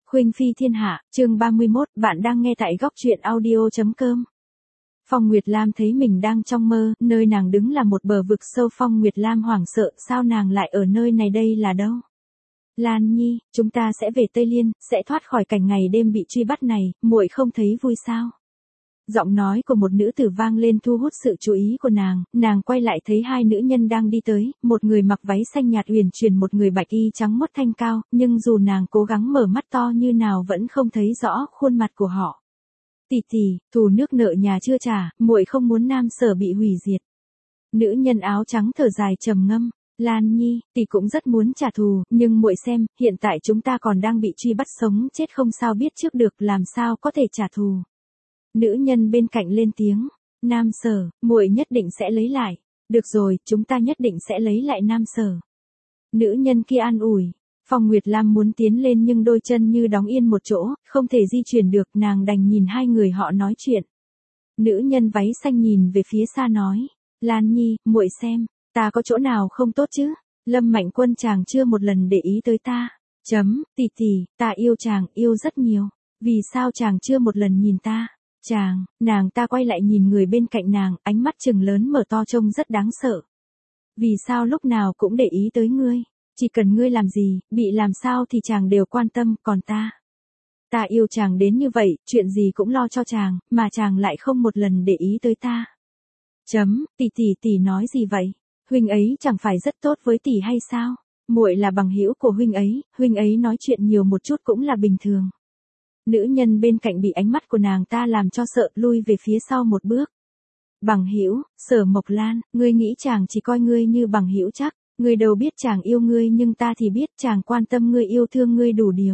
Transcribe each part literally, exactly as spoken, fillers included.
Khuynh Phi Thiên Hạ, chương ba mươi mốt, bạn đang nghe tại góc truyện audio.com. Phong Nguyệt Lam thấy mình đang trong mơ, nơi nàng đứng là một bờ vực sâu. Phong Nguyệt Lam hoảng sợ, sao nàng lại ở nơi này, đây là đâu? Lan Nhi, chúng ta sẽ về Tây Liên, sẽ thoát khỏi cảnh ngày đêm bị truy bắt này, muội không thấy vui sao? Giọng nói của một nữ tử vang lên thu hút sự chú ý của nàng, nàng quay lại thấy hai nữ nhân đang đi tới, một người mặc váy xanh nhạt uyển chuyển, một người bạch y trắng muốt thanh cao, nhưng dù nàng cố gắng mở mắt to như nào vẫn không thấy rõ khuôn mặt của họ. Tỷ tỷ, thù nước nợ nhà chưa trả, muội không muốn Nam Sở bị hủy diệt. Nữ nhân áo trắng thở dài trầm ngâm. Lan Nhi, tỷ cũng rất muốn trả thù, nhưng muội xem, hiện tại chúng ta còn đang bị truy bắt sống chết, không sao biết trước được, làm sao có thể trả thù. Nữ nhân bên cạnh lên tiếng, Nam Sở, muội nhất định sẽ lấy lại. Được rồi, chúng ta nhất định sẽ lấy lại Nam Sở. Nữ nhân kia an ủi. Phong Nguyệt Lam muốn tiến lên nhưng đôi chân như đóng yên một chỗ, không thể di chuyển được, nàng đành nhìn hai người họ nói chuyện. Nữ nhân váy xanh nhìn về phía xa nói, Lan Nhi, muội xem, ta có chỗ nào không tốt chứ? Lâm Mạnh Quân chàng chưa một lần để ý tới ta. Chấm, tỷ tỷ, ta yêu chàng, yêu rất nhiều. Vì sao chàng chưa một lần nhìn ta? Chàng, nàng ta quay lại nhìn người bên cạnh nàng, ánh mắt trừng lớn mở to trông rất đáng sợ. Vì sao lúc nào cũng để ý tới ngươi? Chỉ cần ngươi làm gì, bị làm sao thì chàng đều quan tâm, còn ta. Ta yêu chàng đến như vậy, chuyện gì cũng lo cho chàng, mà chàng lại không một lần để ý tới ta. Chấm, tỷ tỷ tỷ nói gì vậy? Huynh ấy chẳng phải rất tốt với tỷ hay sao? Muội là bằng hữu của huynh ấy, huynh ấy nói chuyện nhiều một chút cũng là bình thường. Nữ nhân bên cạnh bị ánh mắt của nàng ta làm cho sợ, lui về phía sau một bước. Bằng hữu, Sở Mộc Lan, ngươi nghĩ chàng chỉ coi ngươi như bằng hữu chắc, ngươi đâu biết chàng yêu ngươi, nhưng ta thì biết chàng quan tâm ngươi, yêu thương ngươi đủ điều.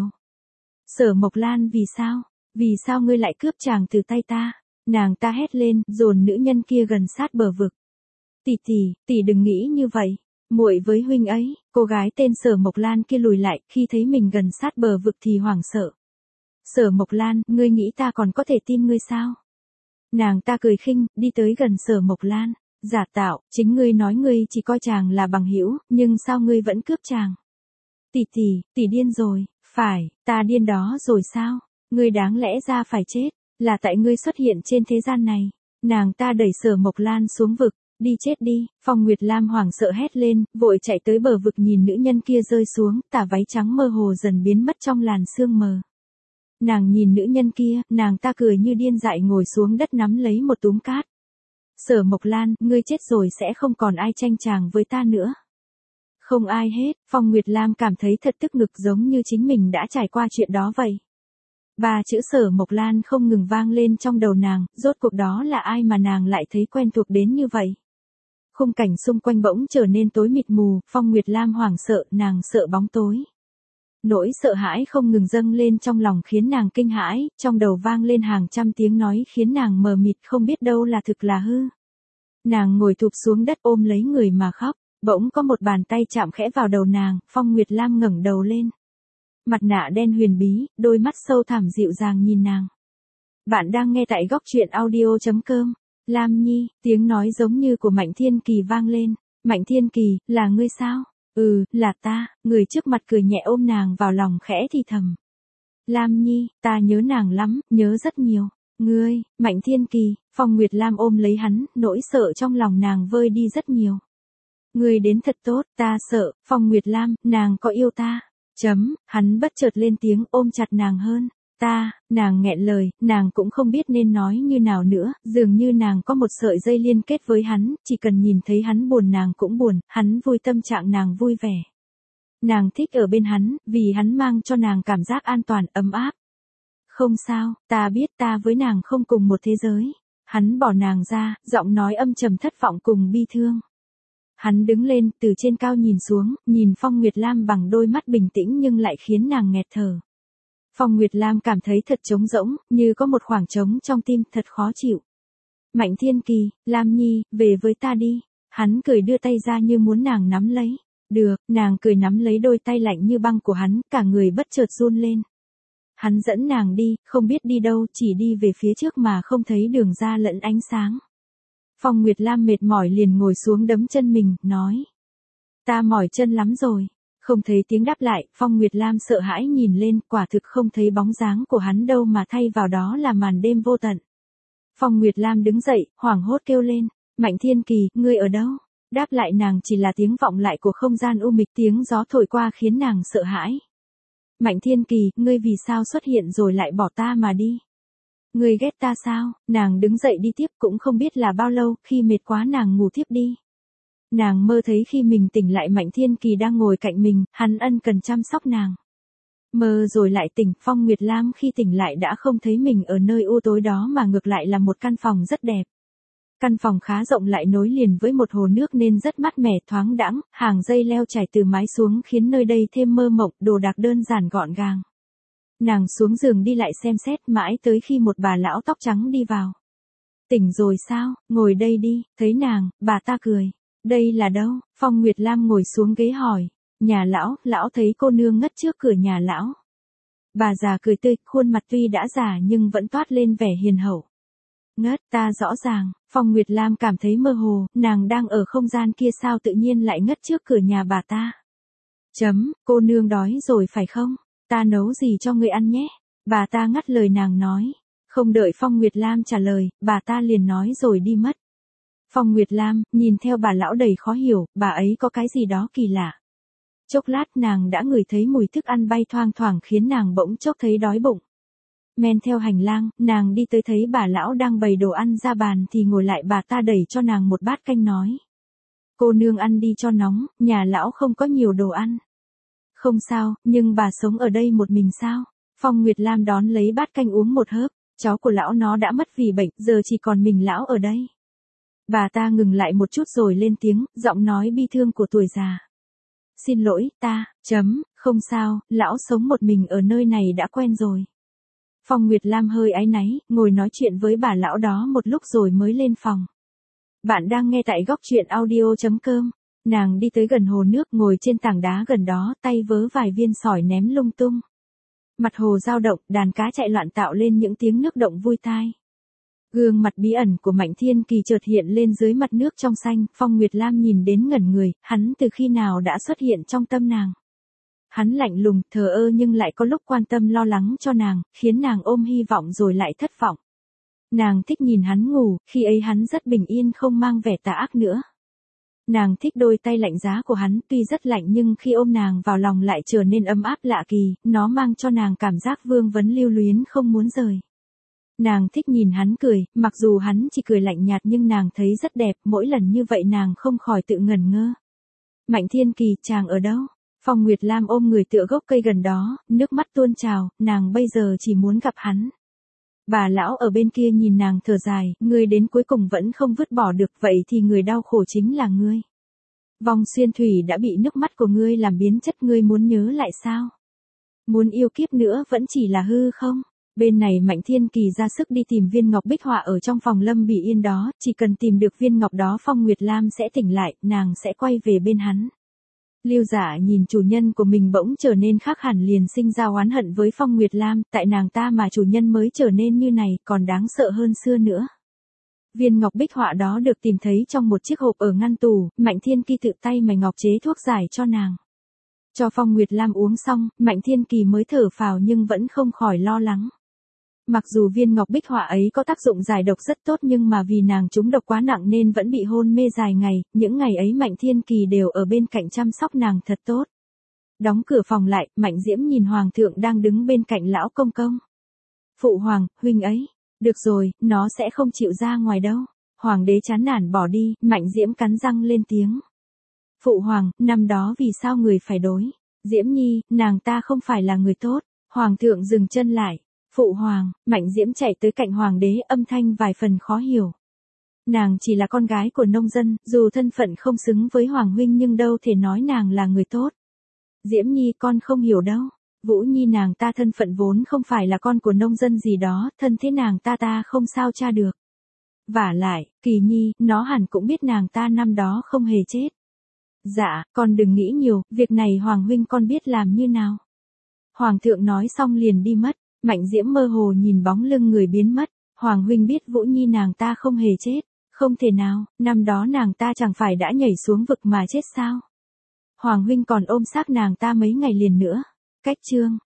Sở Mộc Lan, vì sao? Vì sao ngươi lại cướp chàng từ tay ta? Nàng ta hét lên, dồn nữ nhân kia gần sát bờ vực. Tỷ tỷ, tỷ đừng nghĩ như vậy. Muội với huynh ấy. Cô gái tên Sở Mộc Lan kia lùi lại, khi thấy mình gần sát bờ vực thì hoảng sợ. Sở Mộc Lan, ngươi nghĩ ta còn có thể tin ngươi sao? Nàng ta cười khinh, đi tới gần Sở Mộc Lan. Giả tạo, chính ngươi nói ngươi chỉ coi chàng là bằng hữu, nhưng sao ngươi vẫn cướp chàng? Tỷ tỷ, tỷ điên rồi. Phải, ta điên đó rồi sao? Ngươi đáng lẽ ra phải chết, là tại ngươi xuất hiện trên thế gian này. Nàng ta đẩy Sở Mộc Lan xuống vực. Đi chết đi. Phong Nguyệt Lam hoảng sợ hét lên, vội chạy tới bờ vực nhìn nữ nhân kia rơi xuống, tà váy trắng mơ hồ dần biến mất trong làn sương mờ. Nàng nhìn nữ nhân kia, nàng ta cười như điên dại ngồi xuống đất nắm lấy một túm cát. Sở Mộc Lan, ngươi chết rồi sẽ không còn ai tranh chàng với ta nữa. Không ai hết. Phong Nguyệt Lam cảm thấy thật tức ngực, giống như chính mình đã trải qua chuyện đó vậy. Ba chữ Sở Mộc Lan không ngừng vang lên trong đầu nàng, rốt cuộc đó là ai mà nàng lại thấy quen thuộc đến như vậy. Khung cảnh xung quanh bỗng trở nên tối mịt mù, Phong Nguyệt Lam hoảng sợ, nàng sợ bóng tối. Nỗi sợ hãi không ngừng dâng lên trong lòng khiến nàng kinh hãi, trong đầu vang lên hàng trăm tiếng nói khiến nàng mờ mịt không biết đâu là thực là hư. Nàng ngồi thụp xuống đất ôm lấy người mà khóc, bỗng có một bàn tay chạm khẽ vào đầu nàng, Phong Nguyệt Lam ngẩng đầu lên. Mặt nạ đen huyền bí, đôi mắt sâu thẳm dịu dàng nhìn nàng. Bạn đang nghe tại góc truyện audio.com. Lam Nhi, tiếng nói giống như của Mạnh Thiên Kỳ vang lên. Mạnh Thiên Kỳ, là ngươi sao? Ừ, là ta. Người trước mặt cười nhẹ ôm nàng vào lòng khẽ thì thầm. Lam Nhi, ta nhớ nàng lắm, nhớ rất nhiều. Ngươi, Mạnh Thiên Kỳ. Phong Nguyệt Lam ôm lấy hắn, nỗi sợ trong lòng nàng vơi đi rất nhiều. Ngươi đến thật tốt, ta sợ. Phong Nguyệt Lam, nàng có yêu ta? Chấm, hắn bất chợt lên tiếng ôm chặt nàng hơn. Ta, nàng nghẹn lời, nàng cũng không biết nên nói như nào nữa, dường như nàng có một sợi dây liên kết với hắn, chỉ cần nhìn thấy hắn buồn nàng cũng buồn, hắn vui tâm trạng nàng vui vẻ. Nàng thích ở bên hắn, vì hắn mang cho nàng cảm giác an toàn, ấm áp. Không sao, ta biết ta với nàng không cùng một thế giới. Hắn bỏ nàng ra, giọng nói âm trầm thất vọng cùng bi thương. Hắn đứng lên, từ trên cao nhìn xuống, nhìn Phong Nguyệt Lam bằng đôi mắt bình tĩnh nhưng lại khiến nàng nghẹt thở. Phong Nguyệt Lam cảm thấy thật trống rỗng, như có một khoảng trống trong tim, thật khó chịu. Mạnh Thiên Kỳ, Lam Nhi, về với ta đi. Hắn cười đưa tay ra như muốn nàng nắm lấy. Được, nàng cười nắm lấy đôi tay lạnh như băng của hắn, cả người bất chợt run lên. Hắn dẫn nàng đi, không biết đi đâu, chỉ đi về phía trước mà không thấy đường ra lẫn ánh sáng. Phong Nguyệt Lam mệt mỏi liền ngồi xuống đấm chân mình, nói. Ta mỏi chân lắm rồi. Không thấy tiếng đáp lại, Phong Nguyệt Lam sợ hãi nhìn lên, quả thực không thấy bóng dáng của hắn đâu mà thay vào đó là màn đêm vô tận. Phong Nguyệt Lam đứng dậy, hoảng hốt kêu lên, Mạnh Thiên Kỳ, ngươi ở đâu? Đáp lại nàng chỉ là tiếng vọng lại của không gian u mịch, tiếng gió thổi qua khiến nàng sợ hãi. Mạnh Thiên Kỳ, ngươi vì sao xuất hiện rồi lại bỏ ta mà đi? Ngươi ghét ta sao? Nàng đứng dậy đi tiếp, cũng không biết là bao lâu, khi mệt quá nàng ngủ thiếp đi. Nàng mơ thấy khi mình tỉnh lại Mạnh Thiên Kỳ đang ngồi cạnh mình, hắn ân cần chăm sóc nàng. Mơ rồi lại tỉnh, Phong Nguyệt Lam khi tỉnh lại đã không thấy mình ở nơi u tối đó mà ngược lại là một căn phòng rất đẹp. Căn phòng khá rộng lại nối liền với một hồ nước nên rất mát mẻ thoáng đãng, hàng dây leo trải từ mái xuống khiến nơi đây thêm mơ mộng, đồ đạc đơn giản gọn gàng. Nàng xuống giường đi lại xem xét mãi tới khi một bà lão tóc trắng đi vào. Tỉnh rồi sao, ngồi đây đi, thấy nàng, bà ta cười. Đây là đâu? Phong Nguyệt Lam ngồi xuống ghế hỏi. Nhà lão, lão thấy cô nương ngất trước cửa nhà lão. Bà già cười tươi, khuôn mặt tuy đã già nhưng vẫn toát lên vẻ hiền hậu. Ngất, ta rõ ràng, Phong Nguyệt Lam cảm thấy mơ hồ, nàng đang ở không gian kia sao tự nhiên lại ngất trước cửa nhà bà ta. Chấm, cô nương đói rồi phải không? Ta nấu gì cho ngươi ăn nhé? Bà ta ngắt lời nàng nói. Không đợi Phong Nguyệt Lam trả lời, bà ta liền nói rồi đi mất. Phong Nguyệt Lam, nhìn theo bà lão đầy khó hiểu, bà ấy có cái gì đó kỳ lạ. Chốc lát nàng đã ngửi thấy mùi thức ăn bay thoang thoảng khiến nàng bỗng chốc thấy đói bụng. Men theo hành lang, nàng đi tới thấy bà lão đang bày đồ ăn ra bàn thì ngồi lại bà ta đẩy cho nàng một bát canh nói. Cô nương ăn đi cho nóng, nhà lão không có nhiều đồ ăn. Không sao, nhưng bà sống ở đây một mình sao? Phong Nguyệt Lam đón lấy bát canh uống một hớp, cháu của lão nó đã mất vì bệnh, giờ chỉ còn mình lão ở đây. Bà ta ngừng lại một chút rồi lên tiếng, giọng nói bi thương của tuổi già. Xin lỗi, ta, chấm, không sao, lão sống một mình ở nơi này đã quen rồi. Phong Nguyệt Lam hơi áy náy, ngồi nói chuyện với bà lão đó một lúc rồi mới lên phòng. Bạn đang nghe tại góc truyện audio chấm com. Nàng đi tới gần hồ nước ngồi trên tảng đá gần đó, tay vớ vài viên sỏi ném lung tung. Mặt hồ dao động, đàn cá chạy loạn tạo lên những tiếng nước động vui tai. Gương mặt bí ẩn của Mạnh Thiên Kỳ chợt hiện lên dưới mặt nước trong xanh, Phong Nguyệt Lam nhìn đến ngẩn người, hắn từ khi nào đã xuất hiện trong tâm nàng. Hắn lạnh lùng, thờ ơ nhưng lại có lúc quan tâm lo lắng cho nàng, khiến nàng ôm hy vọng rồi lại thất vọng. Nàng thích nhìn hắn ngủ, khi ấy hắn rất bình yên không mang vẻ tà ác nữa. Nàng thích đôi tay lạnh giá của hắn, tuy rất lạnh nhưng khi ôm nàng vào lòng lại trở nên ấm áp lạ kỳ, nó mang cho nàng cảm giác vương vấn lưu luyến không muốn rời. Nàng thích nhìn hắn cười, mặc dù hắn chỉ cười lạnh nhạt nhưng nàng thấy rất đẹp, mỗi lần như vậy nàng không khỏi tự ngẩn ngơ. Mạnh Thiên Kỳ, chàng ở đâu? Phong Nguyệt Lam ôm người tựa gốc cây gần đó, nước mắt tuôn trào, nàng bây giờ chỉ muốn gặp hắn. Bà lão ở bên kia nhìn nàng thở dài, ngươi đến cuối cùng vẫn không vứt bỏ được, vậy thì người đau khổ chính là ngươi. Vong xuyên thủy đã bị nước mắt của ngươi làm biến chất, ngươi muốn nhớ lại sao? Muốn yêu kiếp nữa vẫn chỉ là hư không? Bên này Mạnh Thiên Kỳ ra sức đi tìm viên ngọc bích họa ở trong phòng Lâm Bỉ Yên đó, chỉ cần tìm được viên ngọc đó Phong Nguyệt Lam sẽ tỉnh lại, nàng sẽ quay về bên hắn. Lưu Dạ nhìn chủ nhân của mình bỗng trở nên khác hẳn liền sinh ra oán hận với Phong Nguyệt Lam, tại nàng ta mà chủ nhân mới trở nên như này, còn đáng sợ hơn xưa nữa. Viên ngọc bích họa đó được tìm thấy trong một chiếc hộp ở ngăn tủ, Mạnh Thiên Kỳ tự tay mài ngọc chế thuốc giải cho nàng. Cho Phong Nguyệt Lam uống xong, Mạnh Thiên Kỳ mới thở phào nhưng vẫn không khỏi lo lắng. Mặc dù viên ngọc bích họa ấy có tác dụng giải độc rất tốt nhưng mà vì nàng trúng độc quá nặng nên vẫn bị hôn mê dài ngày, những ngày ấy Mạnh Thiên Kỳ đều ở bên cạnh chăm sóc nàng thật tốt. Đóng cửa phòng lại, Mạnh Diễm nhìn Hoàng thượng đang đứng bên cạnh lão công công. Phụ hoàng, huynh ấy, được rồi, nó sẽ không chịu ra ngoài đâu. Hoàng đế chán nản bỏ đi, Mạnh Diễm cắn răng lên tiếng. Phụ hoàng, năm đó vì sao người phải đối? Diễm Nhi, nàng ta không phải là người tốt. Hoàng thượng dừng chân lại. Phụ hoàng, Mạnh Diễm chạy tới cạnh hoàng đế, âm thanh vài phần khó hiểu. Nàng chỉ là con gái của nông dân, dù thân phận không xứng với hoàng huynh nhưng đâu thể nói nàng là người tốt. Diễm Nhi, con không hiểu đâu. Vũ Nhi nàng ta thân phận vốn không phải là con của nông dân gì đó, thân thế nàng ta ta không sao tra được. Vả lại, Kỳ Nhi, nó hẳn cũng biết nàng ta năm đó không hề chết. Dạ, con đừng nghĩ nhiều, việc này hoàng huynh con biết làm như nào. Hoàng thượng nói xong liền đi mất. Mạnh Diễm mơ hồ nhìn bóng lưng người biến mất, Hoàng huynh biết Vũ Nhi nàng ta không hề chết, không thể nào, năm đó nàng ta chẳng phải đã nhảy xuống vực mà chết sao? Hoàng huynh còn ôm xác nàng ta mấy ngày liền nữa. Cách chương